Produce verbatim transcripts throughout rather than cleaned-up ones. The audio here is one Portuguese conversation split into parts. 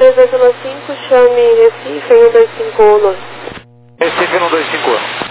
três dois um cinco, chame Recife em um dois cinco um. Recife um dois cinco um.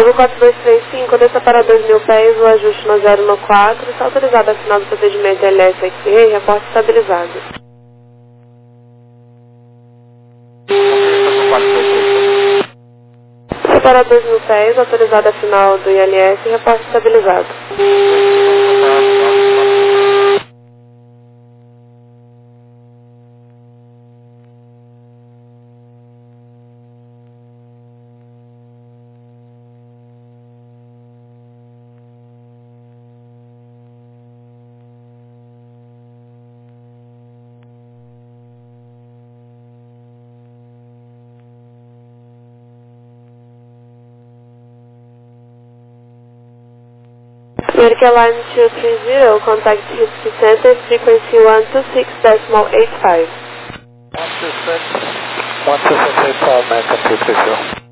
Voo quatro dois três cinco, desça para dois mil pés, o ajuste no zero no quatro, está autorizado a assinar o procedimento L S X E, reporte estabilizado. Confirmação quatro dois três cinco. Desça para dois mil pés, autorizado a final do I L S, reporte estabilizado. American Line two three zero, contact Houston Center, frequency one two six decimal eight five. one two six, one two six eight five, American two three zero.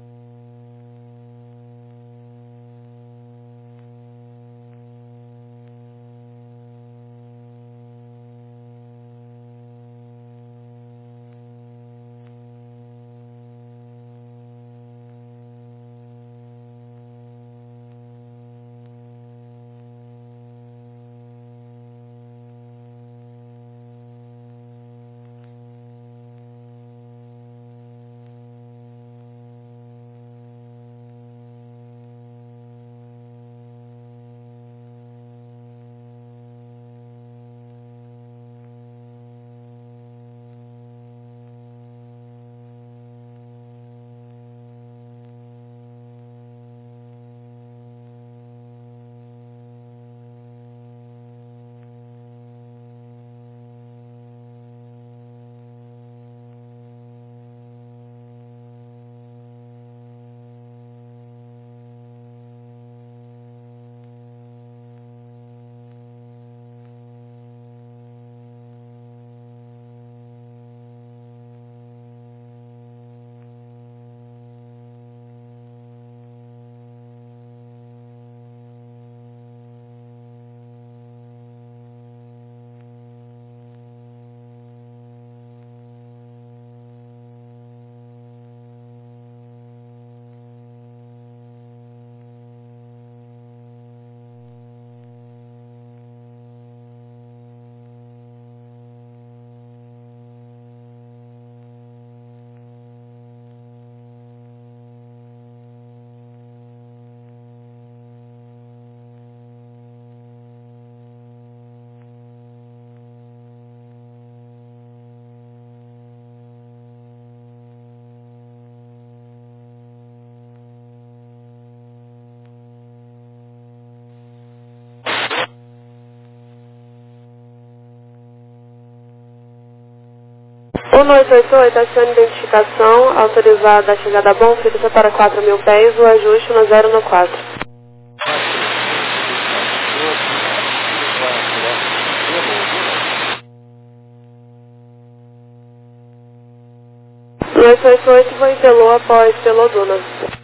um dois oito oito, acione identificação, autorizada a chegada a bom, fixa para quatro mil pés, o ajuste no zero no quatro. dois oito oito, voo em Pelô após Pelô Duna.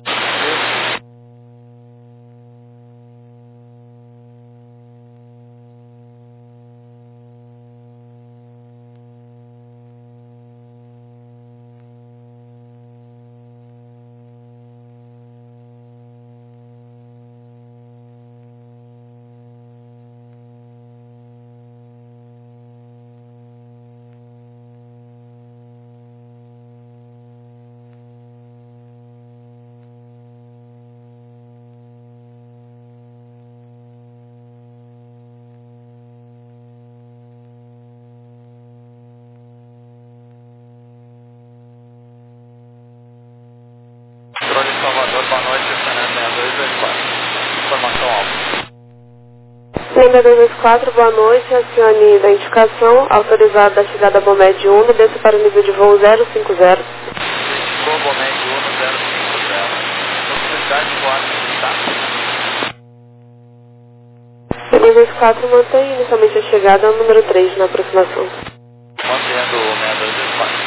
Controle Salvador, boa noite, Fernando seis dois dois quatro. Informação alta. Lembra dois dois quatro, boa noite, acione identificação, autorizada a chegada a Bomed Uno, desça para o nível de voo zero cinco zero. Identificou Bomed Uno zero cinco zero. Possibilidade de voar tá? dois dois quatro, mantém inicialmente a chegada ao número três na aproximação. Mantendo o seis dois dois quatro.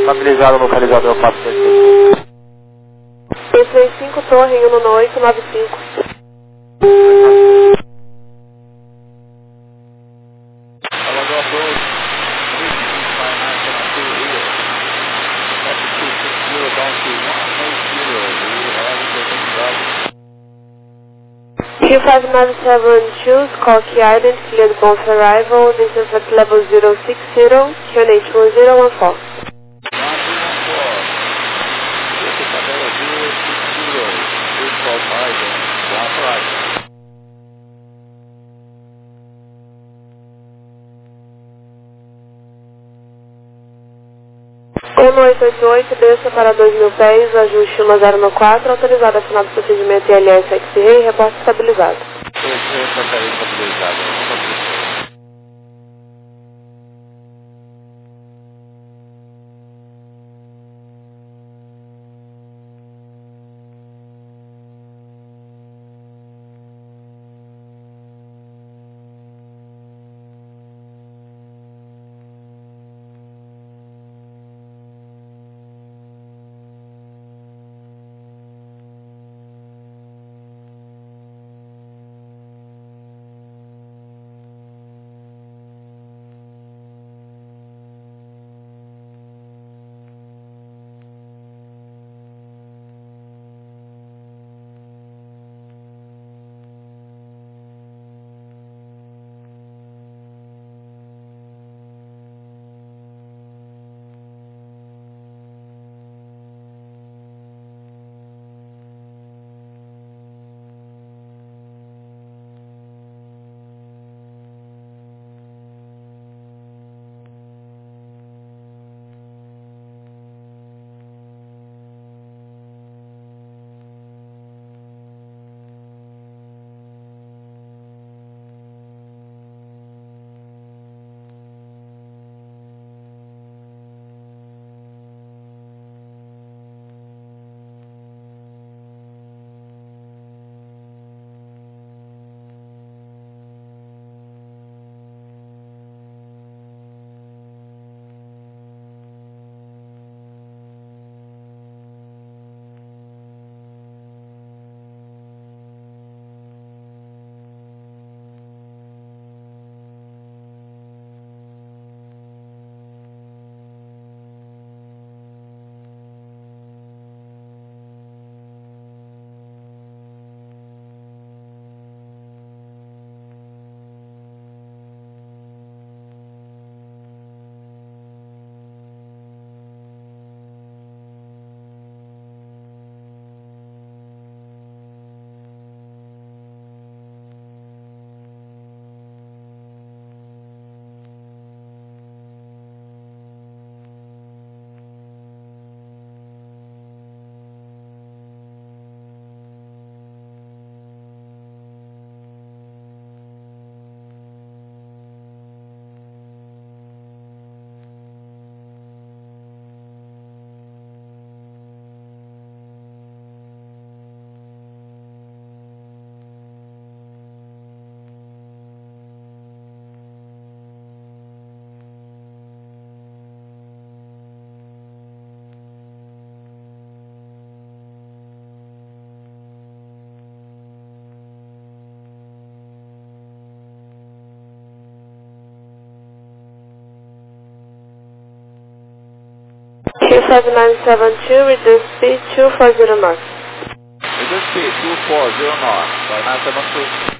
Estabilizado, localizador quatrocentos e trinta e cinco. dois três cinco, torre um nove oito nove cinco. Q five nine seven two, call key ident, cleared both arrival, this is at level zero six zero, Q N H one zero one four. um oito oito oito, desça para dois mil pés, ajuste um zero um quatro, autorizado a final do procedimento I L S X-Ray, reporte estabilizado. Q seven nine seven two, reduce speed two four zero knots. Reduce speed two four zero knots, by nine seven two.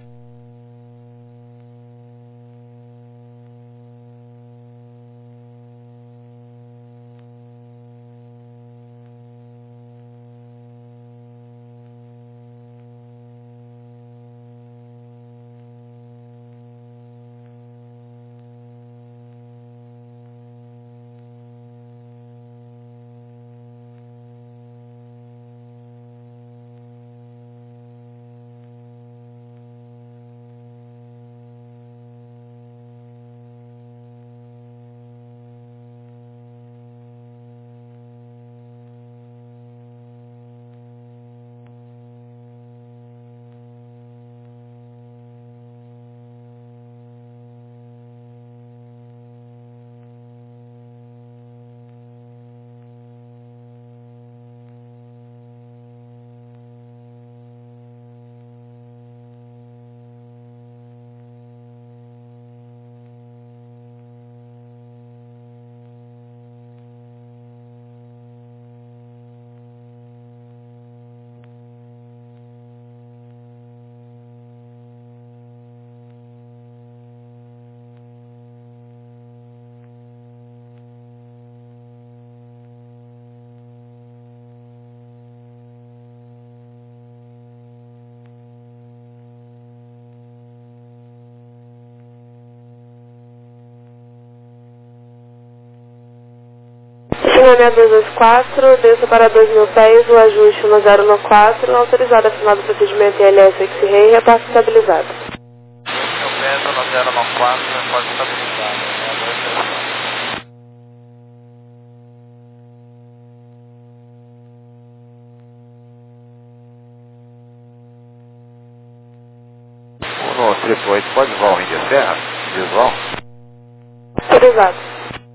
Lima seis dois dois quatro, desça para dois mil pés, o ajuste um zero um quatro, autorizado a final do procedimento I L S X-Ray, repasse estabilizado. dois mil pés, um zero um quatro, repasse estabilizado. No triplo oito, pode voar o Índia Serra? Visual? Autorizado.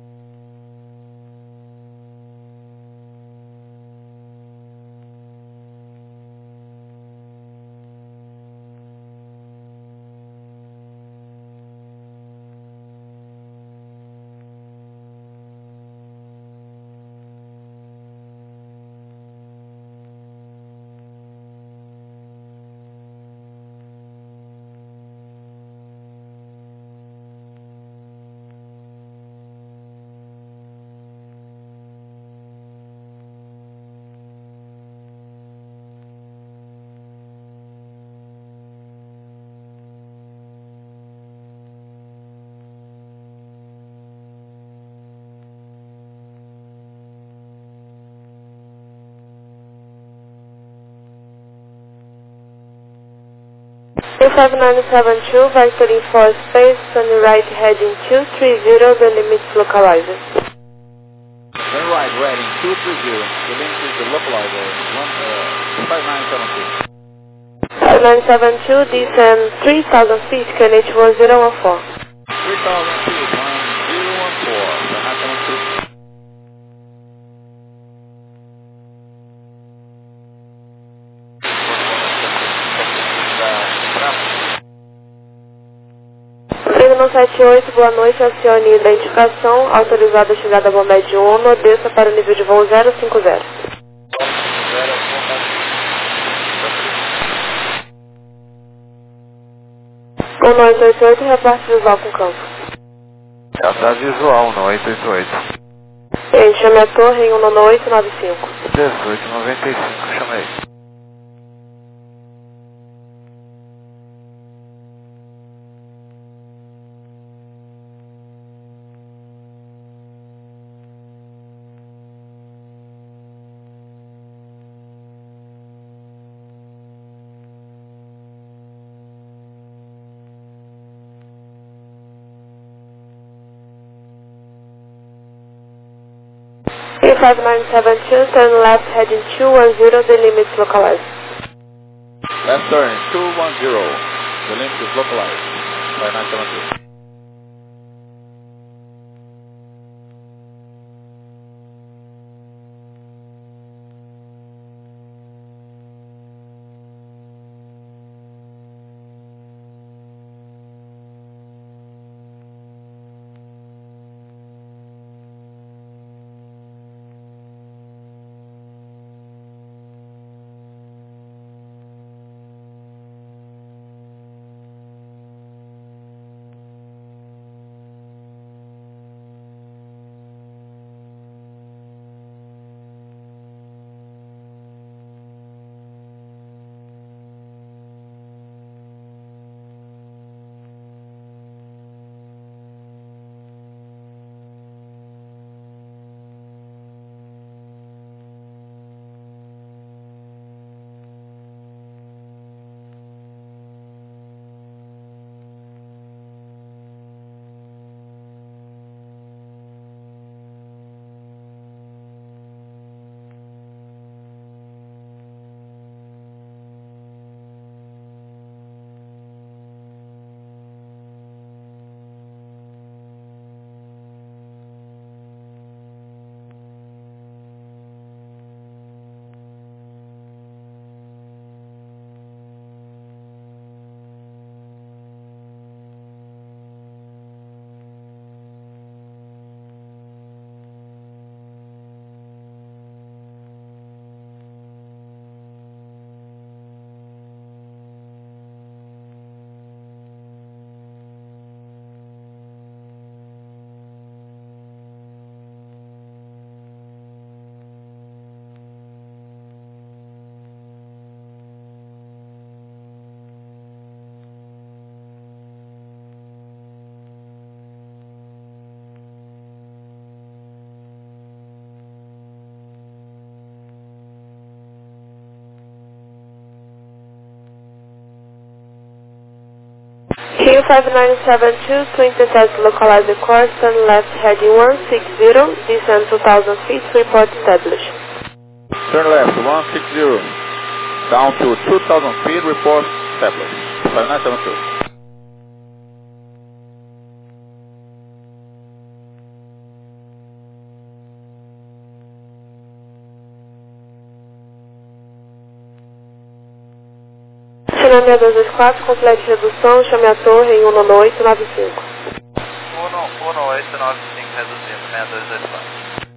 two five nine seven two, vectoring for space, turn right heading two three zero, the limits localized. Turn right heading two three zero, the limit is the localizer, five nine seven two. five nine seven two, descend three thousand feet, K N H one zero one four. three thousand feet, one zero one four, five nine seven two. Brigno sete oito, boa noite, acione identificação, autorizada a chegada a Bomed Uno, desça para o nível de voo zero cinco zero. Um oito oito oito, reparte visual com campo. Já tá visual, no oito oito oito. Gente, chame a torre em um nove oito nove cinco. dezoito noventa e cinco, chamei. three five nine seven two, turn left heading two one zero, the limits localized. Left turn, two one zero. The limit is localized. five nine seven two. Q five nine seven two to intercept localizer course, turn left heading one six zero, descend two thousand feet, report established. Turn left one six zero, down to two thousand feet, report established. five nine seven two. China seis dois dois quatro, complete redução, chame a torre em um nove oito nove cinco. um nove oito nove cinco, reduzindo, seis dois dois quatro.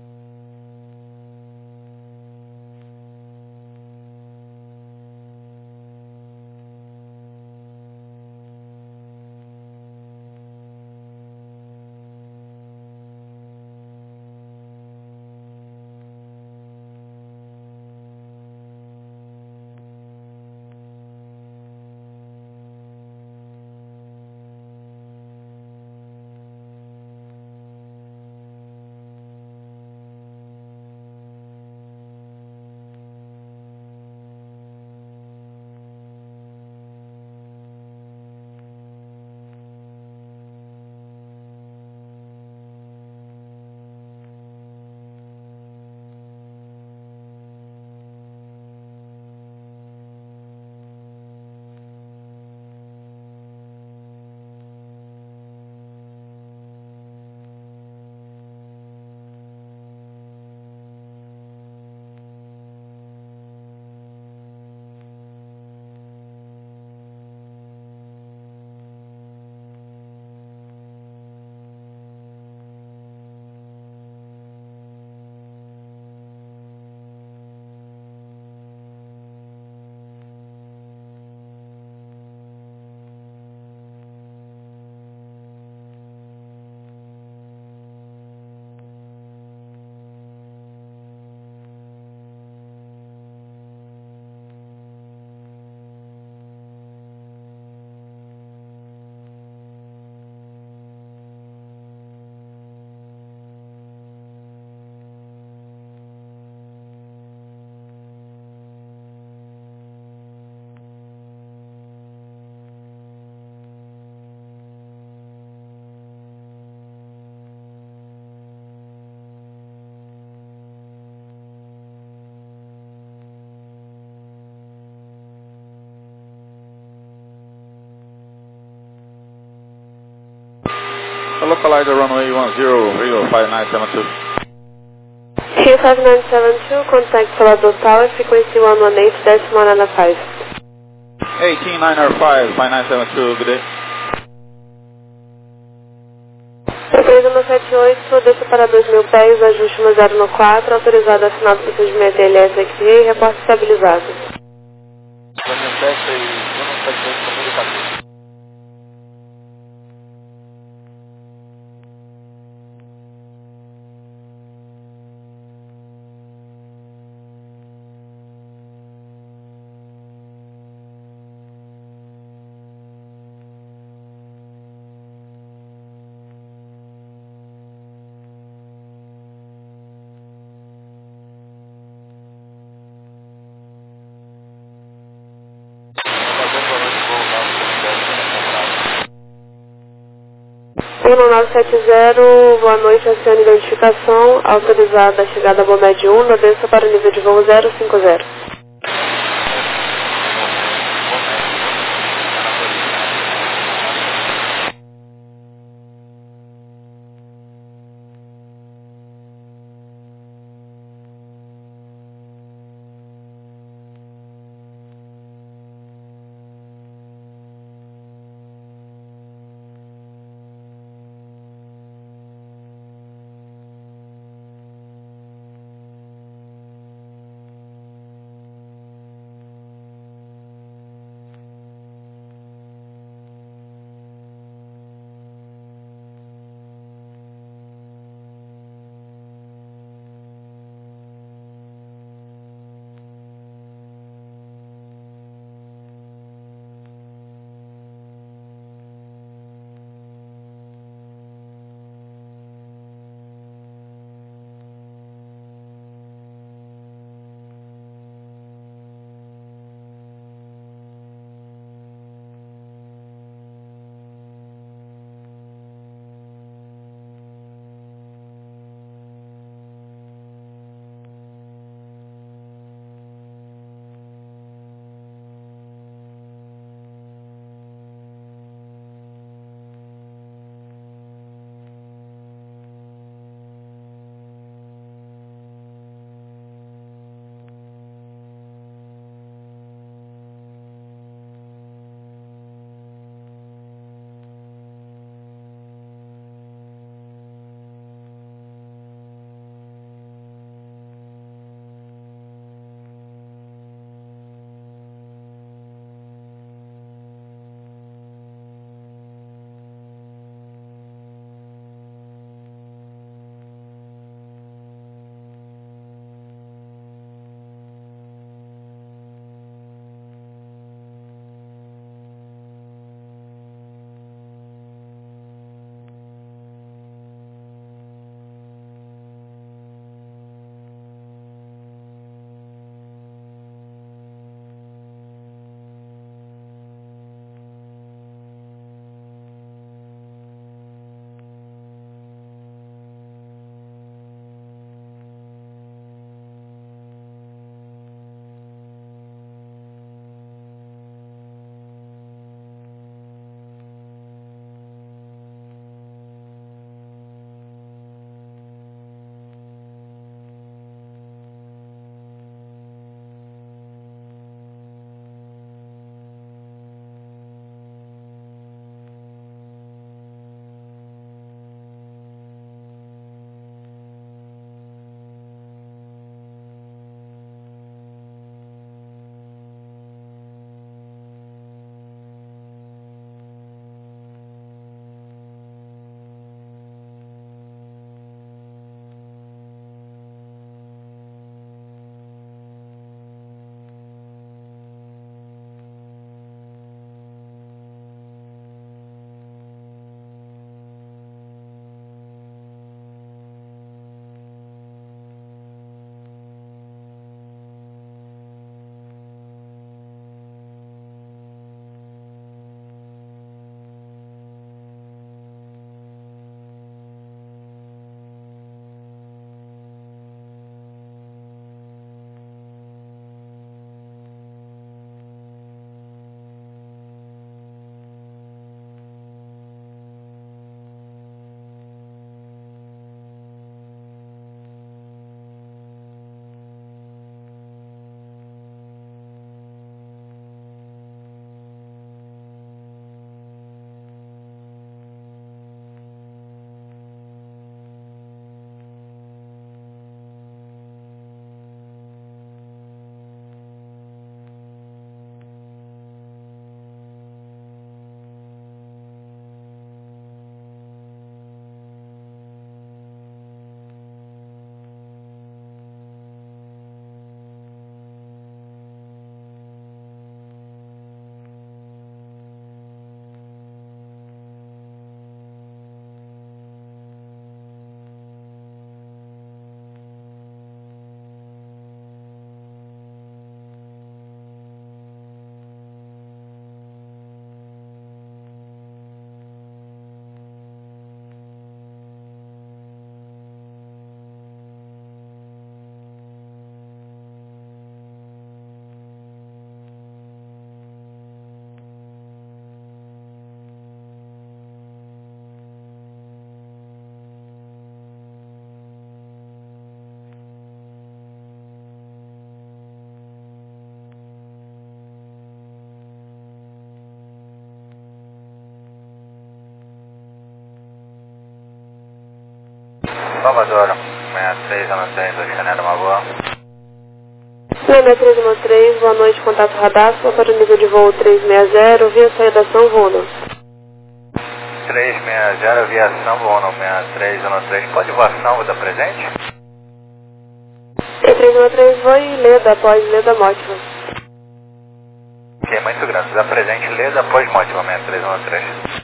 Localizer runway one zero zero five nine seven two. Q five nine seven two, contact Salvador Tower, frequency one one eight decimal nine five. eighteen nine zero five five nine seven two, good day. três um sete oito, desça para dois mil pés, ajuste no zero no quatro, autorizado assinado procedimento L S X I, reporte estabilizado. dois mil sete e um sete oito, comunicativo. um nove sete zero, boa noite, acione identificação, autorizada a chegada a Bomed um, desça para o nível de voo zero cinco zero. Salvador, sessenta e três, ano três, do Chanel, uma boa. Lima três um três, boa noite, contato radar, só para o nível de voo trezentos e sessenta, via saídação Vono. trezentos e sessenta, aviação, Vono, sessenta e três, ano três, pode voação, vou dar presente? E três um três, foi Leda, após Leda Mótima. Ok, muito grande, dá presente, Leda, após Mótima, sessenta e três, ano três.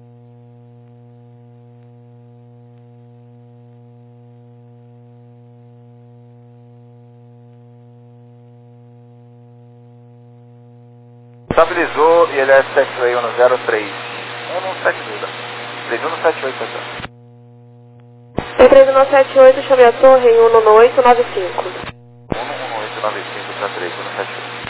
Estabilizou e ele é sete um zero três um um sete dois, três um sete oito, pessoal. E três um sete oito, chame a torre em um um oito nove cinco. um um oito nove cinco para três um sete oito.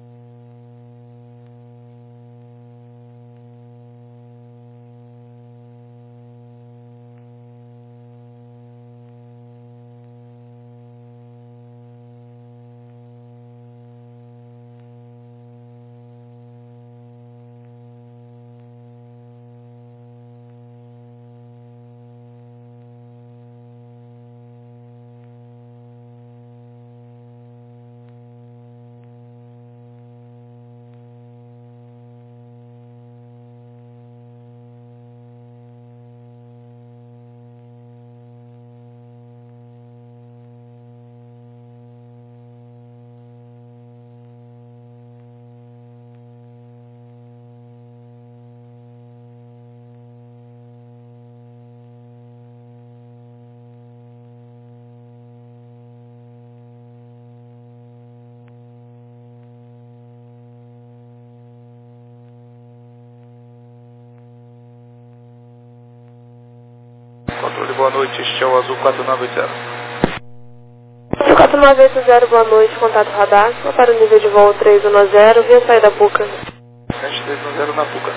Controle, boa noite, este é o Azul quatro nove oito zero. Azul quatro nove oito zero, boa noite, contato radar, só para o nível de voo trezentos e dez, via saída Puca. sete três um zero na Puca.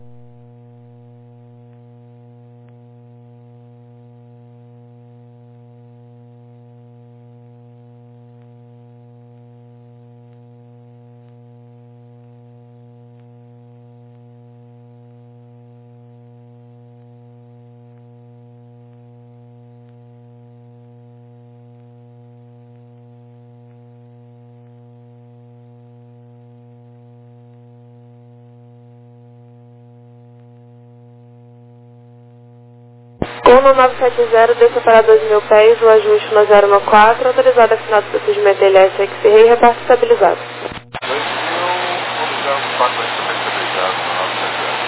um nove sete zero, desça para dois mil pés, o ajuste no zero um quatro, autorizado a final do procedimento L S X R I, repasse estabilizado. dois mil, vamos usar um quatro também estabilizado, nove sete zero.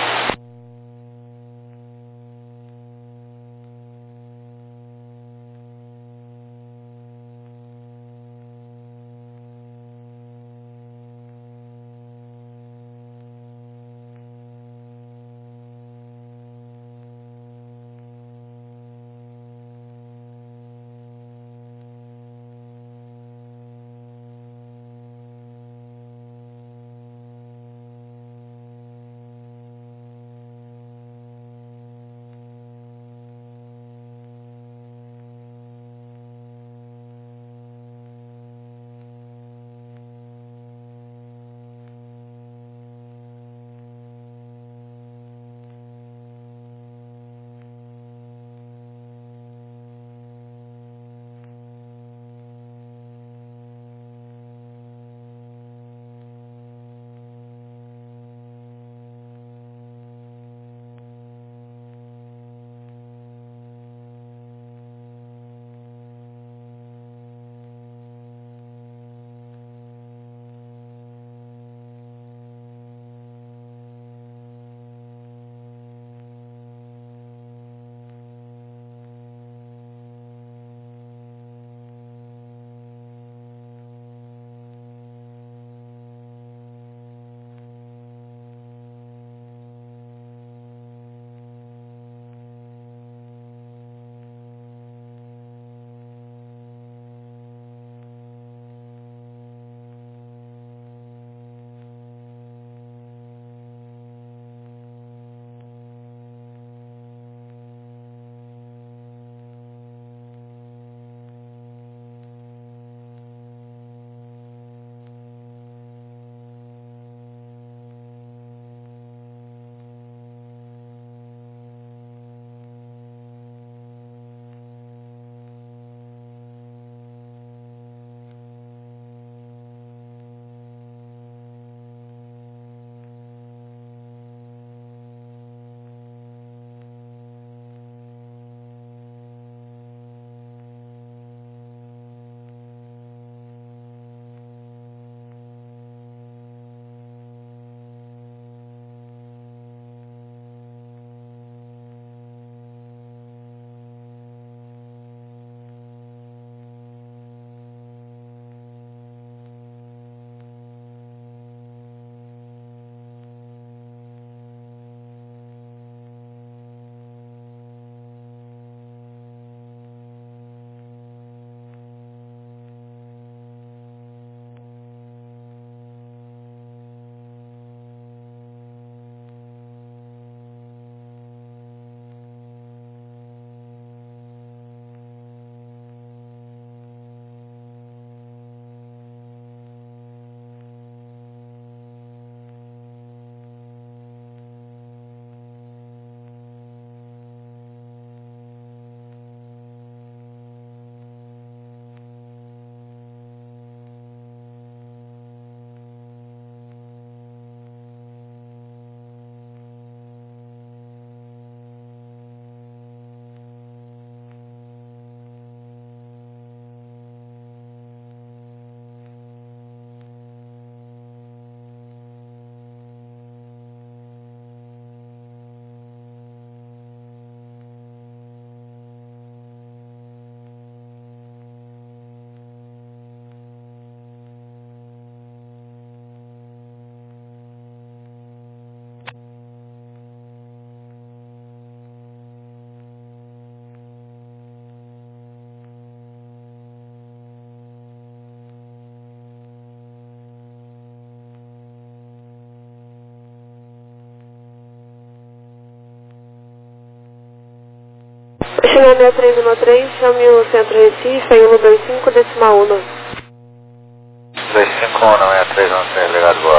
China seis três um três, chame o Centro Recife em um dois cinco, decimal um. dois cinco um, seis três um três, ligado, boa.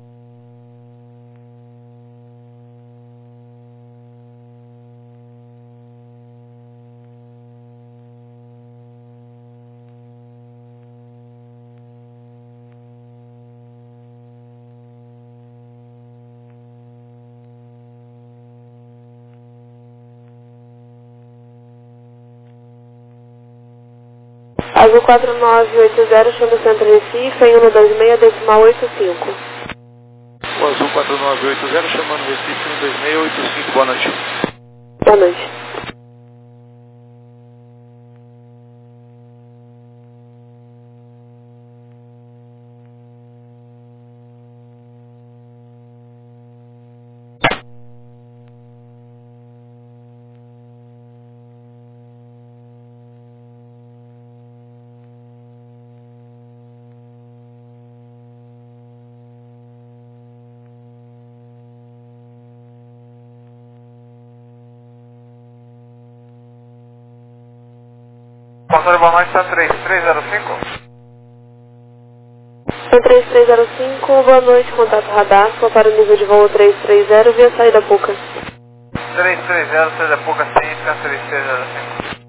Azul quatro nove oito zero, chama o Centro Recife em um dois seis, decimal oito cinco. O Azul quatro nove oito zero, chamando Recife um dois seis oito cinco, boa noite. Boa noite. Controle, boa noite, está três três zero cinco? três três zero cinco, boa noite, contato radar, para o nível de voo três três zero, via saída Puca. três três zero, saída Puca, sim, três três zero cinco.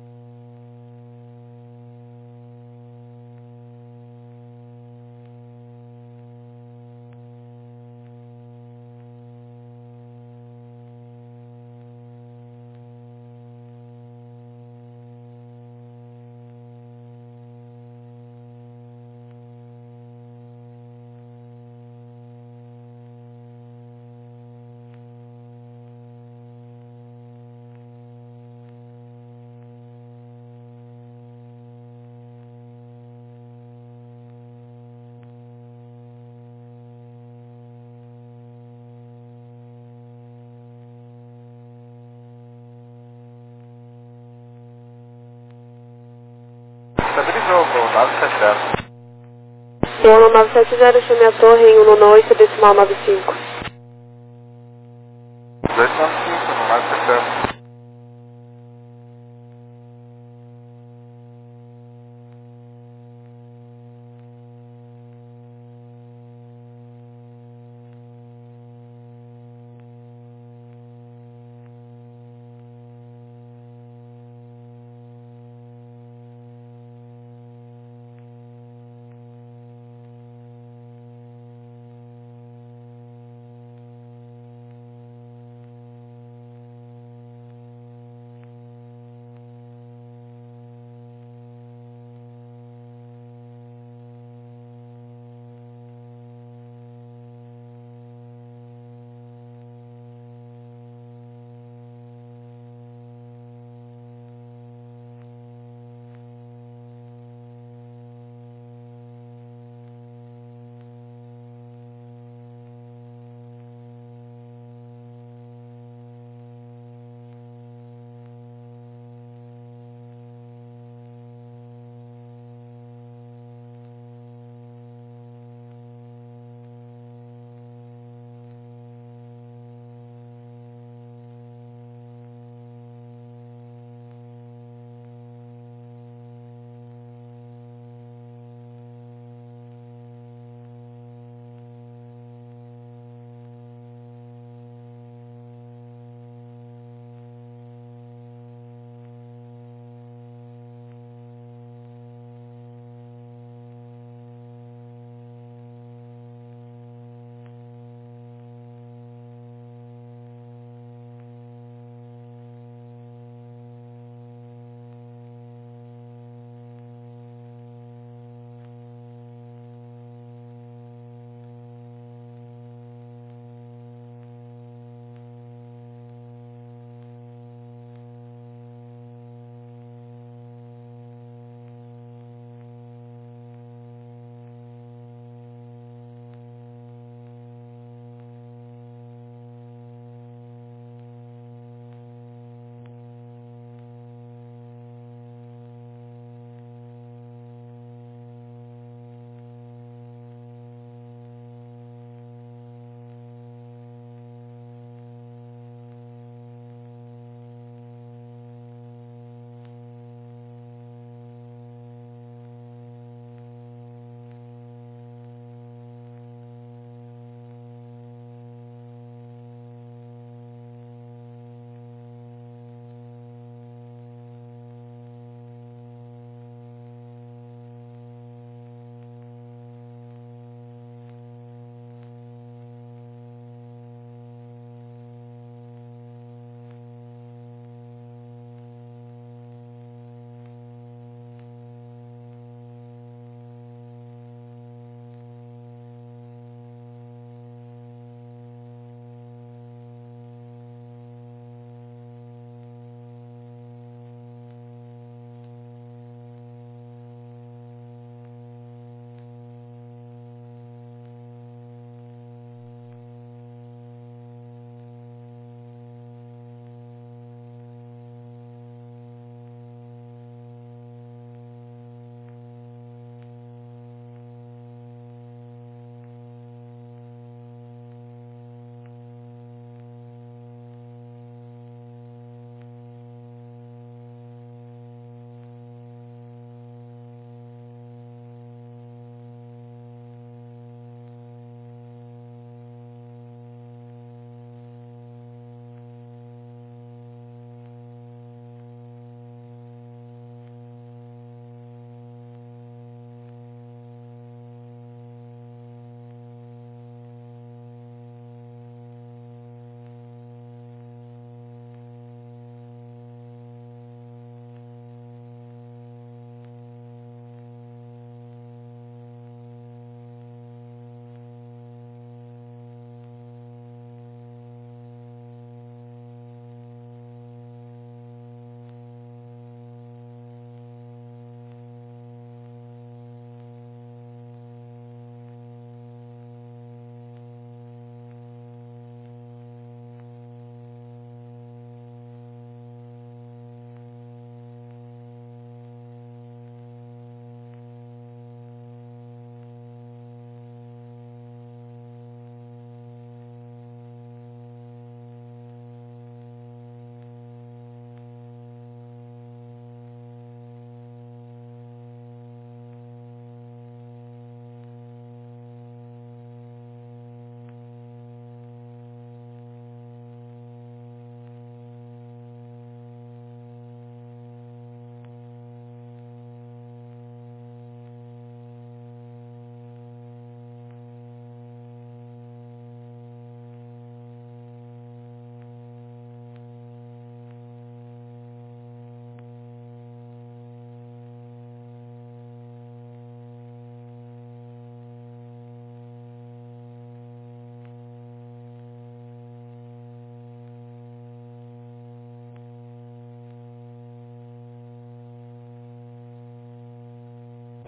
Estabilizou, voo nove sete zero. Voo nove sete zero, chame a torre em um oito, decimal nove cinco. dois nove cinco, nove sete zero.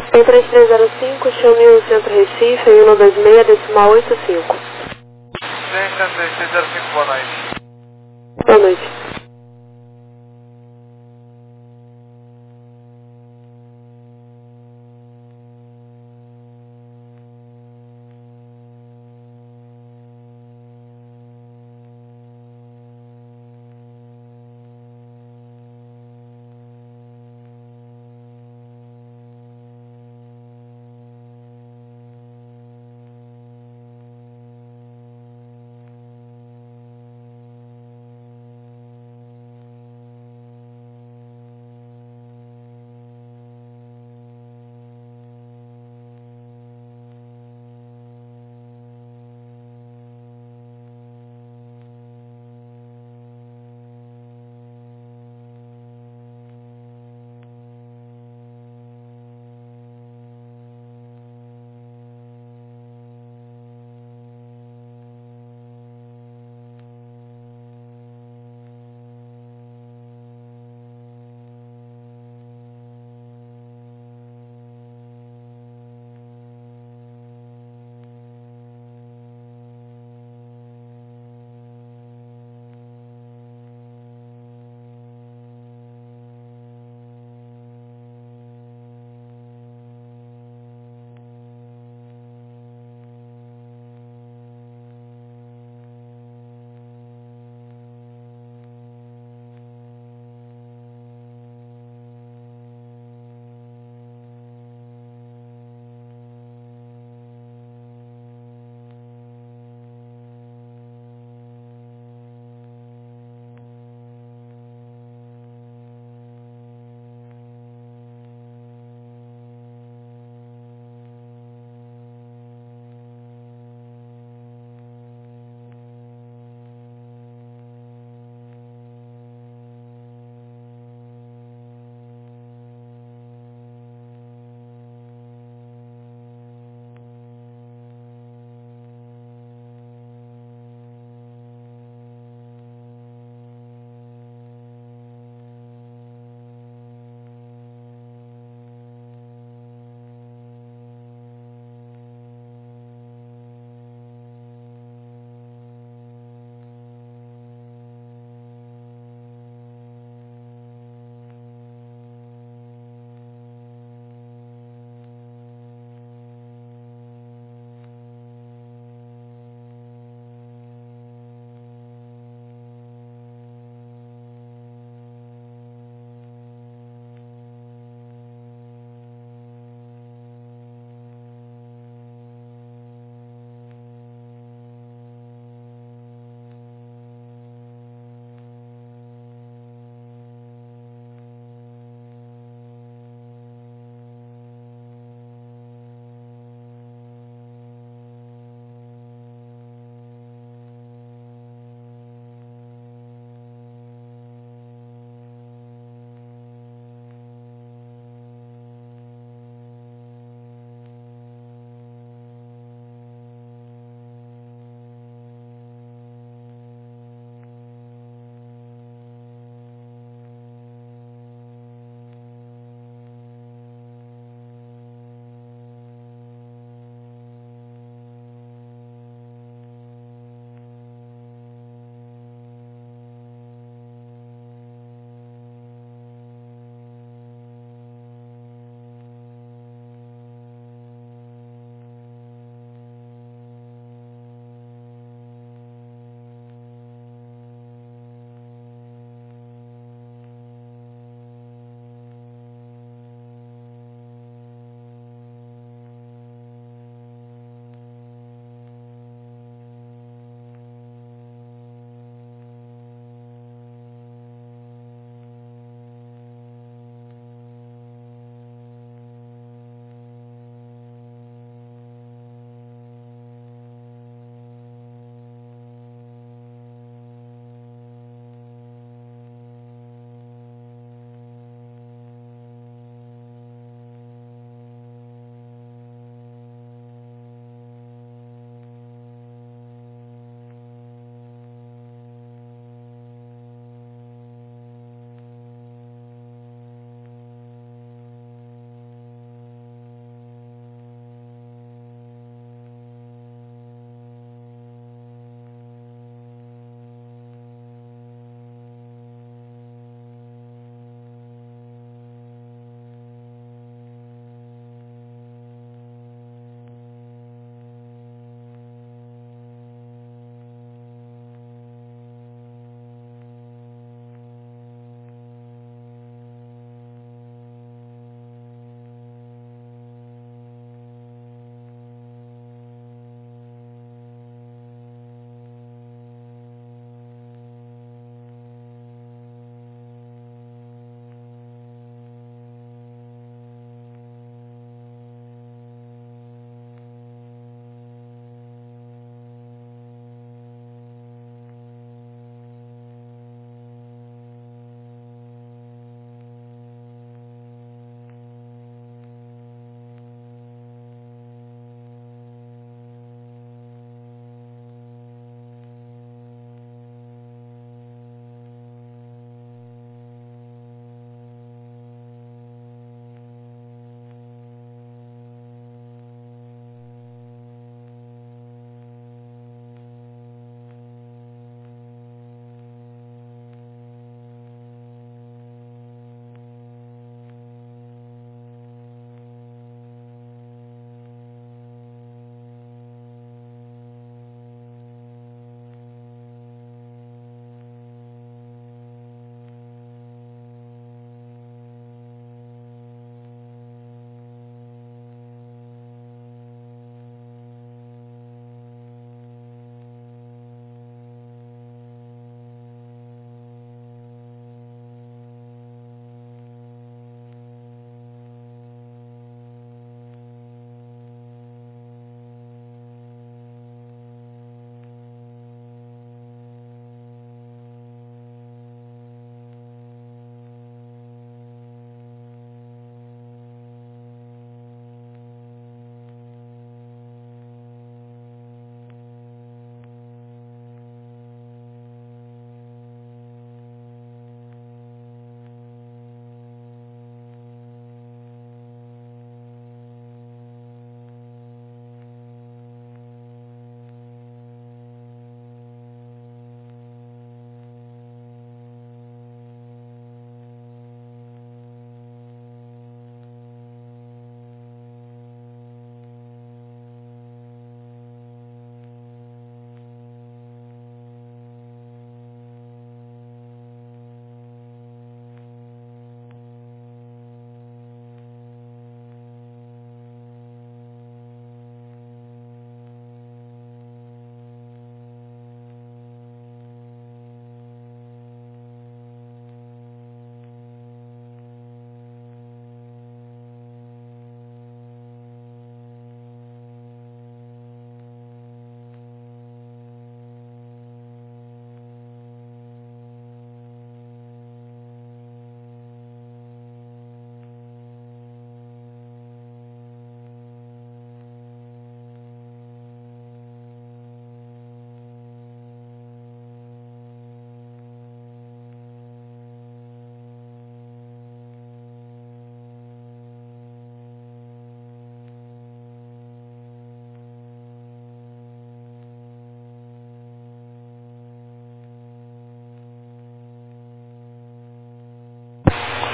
Em três três zero cinco, chame o Centro Recife, em cento e vinte e seis, decimal oitenta e cinco. Centro três três zero cinco, boa noite. Boa noite.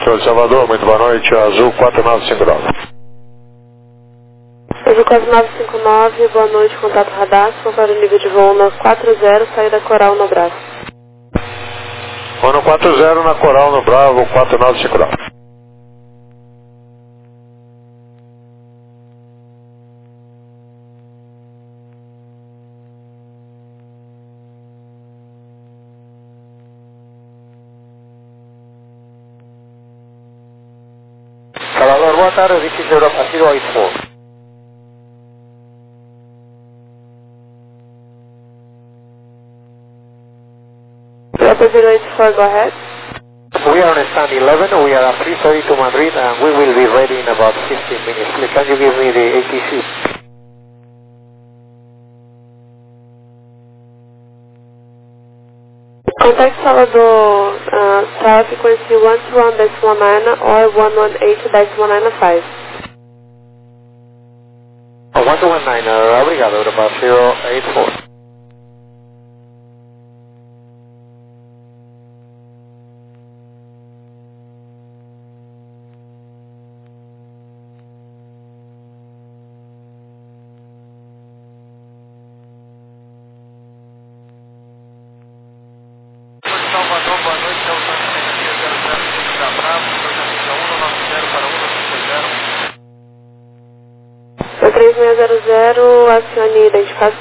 Sou de Salvador, muito boa noite, Azul quatro nove cinco nove. Azul quatro nove cinco nove, boa noite, contato radar, para o nível de voo na quatro zero, saída Coral no Bravo. Vou no quatro zero na Coral no Bravo, quatro nove cinco nove. Salvador, boa tarde, this is Europa zero eight four. Europa zero eight four, go ahead. We are on stand eleven, we are at three thirty to Madrid and we will be ready in about fifteen minutes. Please, can you give me the A T C? Contact Salvador, uh, tower frequency one two one point nine or one one eight point nine five. Oh, one two one nine, uh, obrigado, Europa zero eight four. Salvador, boa noite, é o Santa Energia zero zero cinco da Bravo, coordenada um nove zero para um nove zero. três seis zero zero, acione identificação.